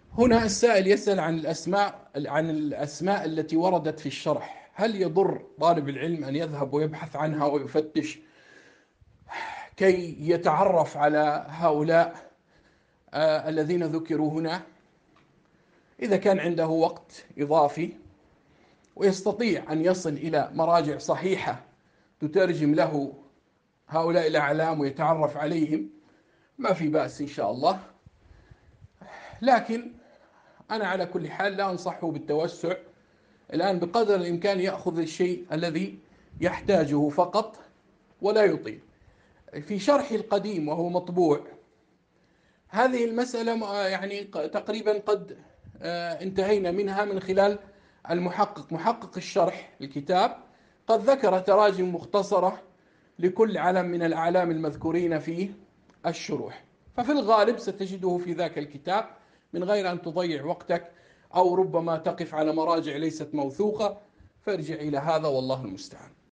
هنا السائل يسأل عن الأسماء التي وردت في الشرح. هل يضر طالب العلم أن يذهب ويبحث عنها ويفتش كي يتعرف على هؤلاء الذين ذكروا هنا؟ إذا كان عنده وقت إضافي ويستطيع أن يصل إلى مراجع صحيحة تترجم له هؤلاء الأعلام ويتعرف عليهم، ما في بأس إن شاء الله. لكن أنا على كل حال لا أنصحه بالتوسع الآن، بقدر الإمكان يأخذ الشيء الذي يحتاجه فقط ولا يطيل. في شرحي القديم وهو مطبوع هذه المسألة يعني تقريبا قد انتهينا منها من خلال محقق الشرح الكتاب قد ذكر تراجم مختصرة لكل علم من الأعلام المذكورين في الشروح، ففي الغالب ستجده في ذاك الكتاب من غير أن تضيع وقتك، أو ربما تقف على مراجع ليست موثوقة، فارجع إلى هذا والله المستعان.